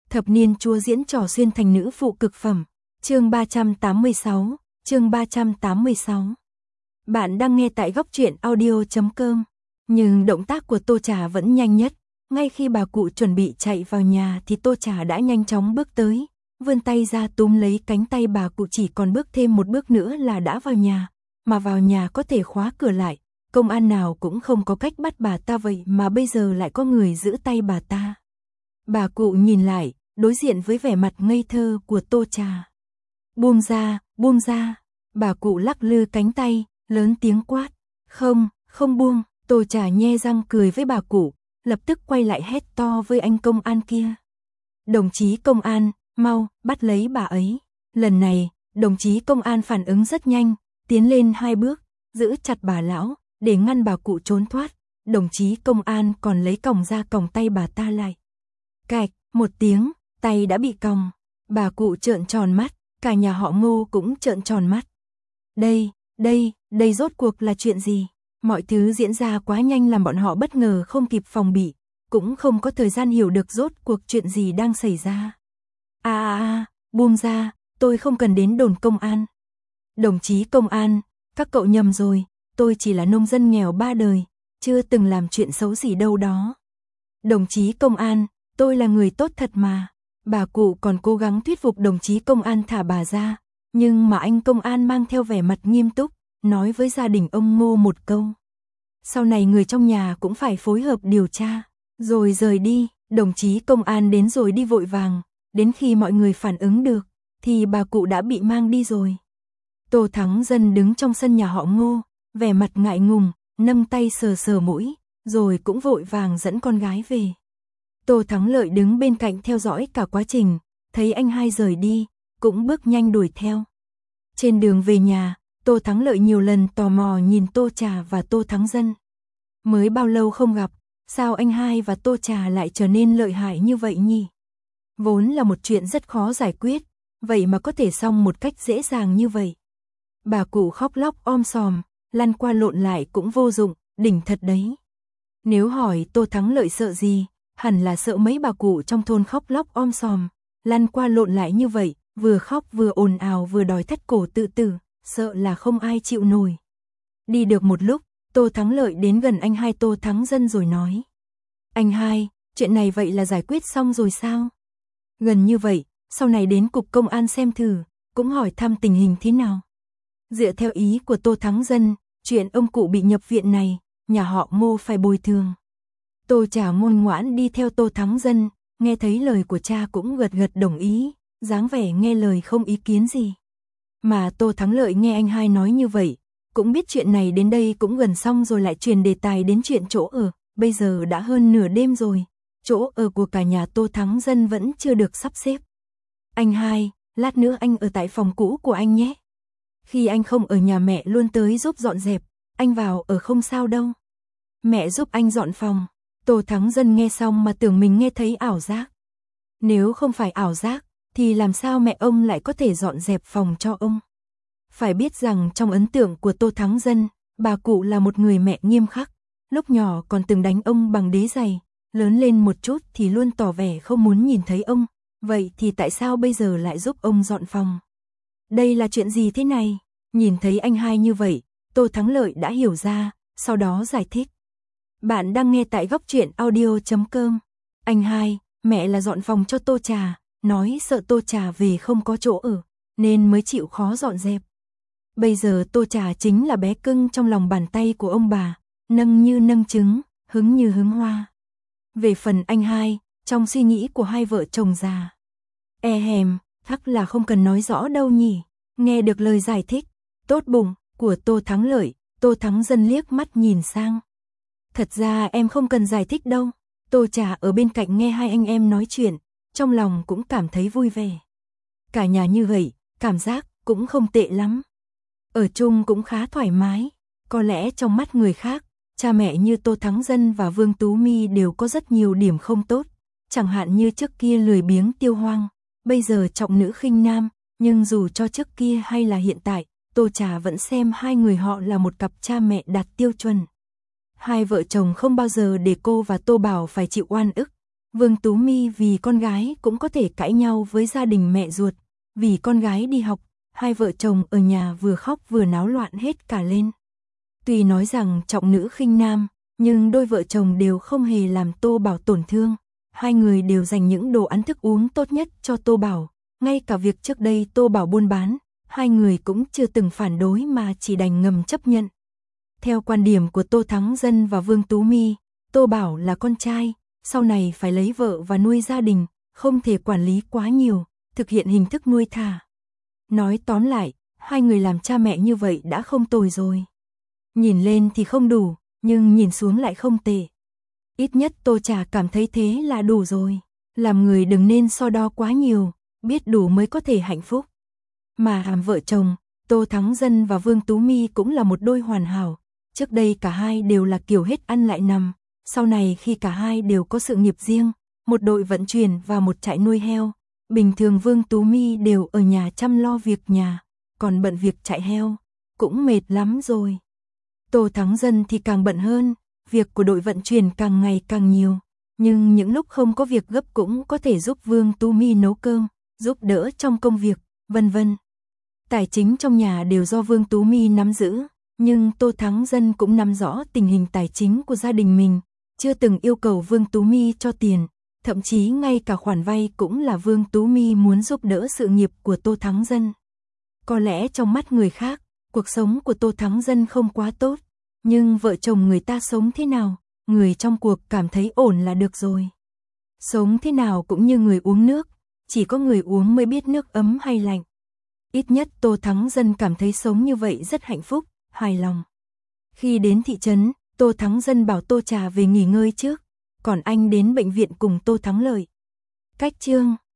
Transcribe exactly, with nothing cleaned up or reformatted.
Thập niên chúa diễn trò xuyên thành nữ phụ cực phẩm. Chương ba trăm tám mươi sáu, chương ba trăm tám mươi sáu. Bạn đang nghe tại góc truyện audio chấm com. Nhưng động tác của Tô Trà vẫn nhanh nhất. Ngay khi bà cụ chuẩn bị chạy vào nhà thì Tô Trà đã nhanh chóng bước tới, vươn tay ra túm lấy cánh tay bà cụ, chỉ còn bước thêm một bước nữa là đã vào nhà. Mà vào nhà có thể khóa cửa lại, công an nào cũng không có cách bắt bà ta, vậy mà bây giờ lại có người giữ tay bà ta. Bà cụ nhìn lại, đối diện với vẻ mặt ngây thơ của Tô Trà. Buông ra, buông ra. Bà cụ lắc lư cánh tay, lớn tiếng quát. Không, không buông. Tô Trà nhe răng cười với bà cụ, lập tức quay lại hét to với anh công an kia. Đồng chí công an, mau, bắt lấy bà ấy. Lần này, đồng chí công an phản ứng rất nhanh, tiến lên hai bước, giữ chặt bà lão, để ngăn bà cụ trốn thoát. Đồng chí công an còn lấy còng ra còng tay bà ta lại. Cạch, một tiếng, tay đã bị còng. Bà cụ trợn tròn mắt, cả nhà họ Ngô cũng trợn tròn mắt. Đây, đây, đây rốt cuộc là chuyện gì? Mọi thứ diễn ra quá nhanh làm bọn họ bất ngờ không kịp phòng bị, cũng không có thời gian hiểu được rốt cuộc chuyện gì đang xảy ra. À à à, buông ra, tôi không cần đến đồn công an. Đồng chí công an, các cậu nhầm rồi, tôi chỉ là nông dân nghèo ba đời, chưa từng làm chuyện xấu gì đâu đó. Đồng chí công an, tôi là người tốt thật mà. Bà cụ còn cố gắng thuyết phục đồng chí công an thả bà ra, nhưng mà anh công an mang theo vẻ mặt nghiêm túc, nói với gia đình ông Ngô một câu. Sau này người trong nhà cũng phải phối hợp điều tra, rồi rời đi. Đồng chí công an đến rồi đi vội vàng, đến khi mọi người phản ứng được, thì bà cụ đã bị mang đi rồi. Tô Thắng Dân đứng trong sân nhà họ Ngô, vẻ mặt ngại ngùng, nâng tay sờ sờ mũi, rồi cũng vội vàng dẫn con gái về. Tô Thắng Lợi đứng bên cạnh theo dõi cả quá trình, thấy anh hai rời đi, cũng bước nhanh đuổi theo. Trên đường về nhà, Tô Thắng Lợi nhiều lần tò mò nhìn Tô Trà và Tô Thắng Dân. Mới bao lâu không gặp, sao anh hai và Tô Trà lại trở nên lợi hại như vậy nhỉ? Vốn là một chuyện rất khó giải quyết, vậy mà có thể xong một cách dễ dàng như vậy. Bà cụ khóc lóc om sòm, lăn qua lộn lại cũng vô dụng, đỉnh thật đấy. Nếu hỏi Tô Thắng Lợi sợ gì, hẳn là sợ mấy bà cụ trong thôn khóc lóc om sòm, lăn qua lộn lại như vậy, vừa khóc vừa ồn ào vừa đòi thắt cổ tự tử, sợ là không ai chịu nổi. Đi được một lúc, Tô Thắng Lợi đến gần anh hai Tô Thắng Dân rồi nói. Anh hai, chuyện này vậy là giải quyết xong rồi sao? Gần như vậy, sau này đến cục công an xem thử, cũng hỏi thăm tình hình thế nào. Dựa theo ý của Tô Thắng Dân, chuyện ông cụ bị nhập viện này, nhà họ Ngô phải bồi thường. Tô Trà ngoan ngoãn đi theo Tô Thắng Dân, nghe thấy lời của cha cũng gật gật đồng ý, dáng vẻ nghe lời không ý kiến gì. Mà Tô Thắng Lợi nghe anh hai nói như vậy, cũng biết chuyện này đến đây cũng gần xong rồi, lại truyền đề tài đến chuyện chỗ ở. Bây giờ đã hơn nửa đêm rồi, chỗ ở của cả nhà Tô Thắng Dân vẫn chưa được sắp xếp. Anh hai, lát nữa anh ở tại phòng cũ của anh nhé. Khi anh không ở nhà mẹ luôn tới giúp dọn dẹp, anh vào ở không sao đâu. Mẹ giúp anh dọn phòng. Tô Thắng Dân nghe xong mà tưởng mình nghe thấy ảo giác. Nếu không phải ảo giác, thì làm sao mẹ ông lại có thể dọn dẹp phòng cho ông? Phải biết rằng trong ấn tượng của Tô Thắng Dân, bà cụ là một người mẹ nghiêm khắc. Lúc nhỏ còn từng đánh ông bằng đế giày, lớn lên một chút thì luôn tỏ vẻ không muốn nhìn thấy ông. Vậy thì tại sao bây giờ lại giúp ông dọn phòng? Đây là chuyện gì thế này? Nhìn thấy anh hai như vậy, Tô Thắng Lợi đã hiểu ra, sau đó giải thích. Bạn đang nghe tại góc truyện audio chấm com. Anh hai, mẹ là dọn phòng cho Tô Trà, nói sợ Tô Trà về không có chỗ ở, nên mới chịu khó dọn dẹp. Bây giờ Tô Trà chính là bé cưng trong lòng bàn tay của ông bà, nâng như nâng trứng, hứng như hứng hoa. Về phần anh hai, trong suy nghĩ của hai vợ chồng già, e hèm, chắc là không cần nói rõ đâu nhỉ. Nghe được lời giải thích, tốt bụng của Tô Thắng Lợi, Tô Thắng Dân liếc mắt nhìn sang. Thật ra em không cần giải thích đâu. Tô Trà ở bên cạnh nghe hai anh em nói chuyện, trong lòng cũng cảm thấy vui vẻ. Cả nhà như vậy, cảm giác cũng không tệ lắm. Ở chung cũng khá thoải mái. Có lẽ trong mắt người khác, cha mẹ như Tô Thắng Dân và Vương Tú My đều có rất nhiều điểm không tốt. Chẳng hạn như trước kia lười biếng tiêu hoang, bây giờ trọng nữ khinh nam. Nhưng dù cho trước kia hay là hiện tại, Tô Trà vẫn xem hai người họ là một cặp cha mẹ đạt tiêu chuẩn. Hai vợ chồng không bao giờ để cô và Tô Bảo phải chịu oan ức. Vương Tú My vì con gái cũng có thể cãi nhau với gia đình mẹ ruột, vì con gái đi học, hai vợ chồng ở nhà vừa khóc vừa náo loạn hết cả lên. Tuy nói rằng trọng nữ khinh nam, nhưng đôi vợ chồng đều không hề làm Tô Bảo tổn thương. Hai người đều dành những đồ ăn thức uống tốt nhất cho Tô Bảo, ngay cả việc trước đây Tô Bảo buôn bán, hai người cũng chưa từng phản đối mà chỉ đành ngầm chấp nhận. Theo quan điểm của Tô Thắng Dân và Vương Tú My, Tô Bảo là con trai, sau này phải lấy vợ và nuôi gia đình, không thể quản lý quá nhiều, thực hiện hình thức nuôi thả. Nói tóm lại, hai người làm cha mẹ như vậy đã không tồi rồi. Nhìn lên thì không đủ, nhưng nhìn xuống lại không tệ. Ít nhất Tô Trà cảm thấy thế là đủ rồi. Làm người đừng nên so đo quá nhiều, biết đủ mới có thể hạnh phúc. Mà làm vợ chồng, Tô Thắng Dân và Vương Tú My cũng là một đôi hoàn hảo. Trước đây cả hai đều là kiểu hết ăn lại nằm. Sau này khi cả hai đều có sự nghiệp riêng, một đội vận chuyển và một trại nuôi heo, bình thường Vương Tú My đều ở nhà chăm lo việc nhà, còn bận việc chạy heo, cũng mệt lắm rồi. Tô Thắng Dân thì càng bận hơn, việc của đội vận chuyển càng ngày càng nhiều, nhưng những lúc không có việc gấp cũng có thể giúp Vương Tú My nấu cơm, giúp đỡ trong công việc, vân vân. Tài chính trong nhà đều do Vương Tú My nắm giữ, nhưng Tô Thắng Dân cũng nắm rõ tình hình tài chính của gia đình mình, chưa từng yêu cầu Vương Tú My cho tiền, thậm chí ngay cả khoản vay cũng là Vương Tú My muốn giúp đỡ sự nghiệp của Tô Thắng Dân. Có lẽ trong mắt người khác, cuộc sống của Tô Thắng Dân không quá tốt, nhưng vợ chồng người ta sống thế nào, người trong cuộc cảm thấy ổn là được rồi. Sống thế nào cũng như người uống nước, chỉ có người uống mới biết nước ấm hay lạnh. Ít nhất Tô Thắng Dân cảm thấy sống như vậy rất hạnh phúc, hài lòng. Khi đến thị trấn, Tô Thắng Dân bảo Tô Trà về nghỉ ngơi trước, còn anh đến bệnh viện cùng Tô Thắng Lợi. Cách chương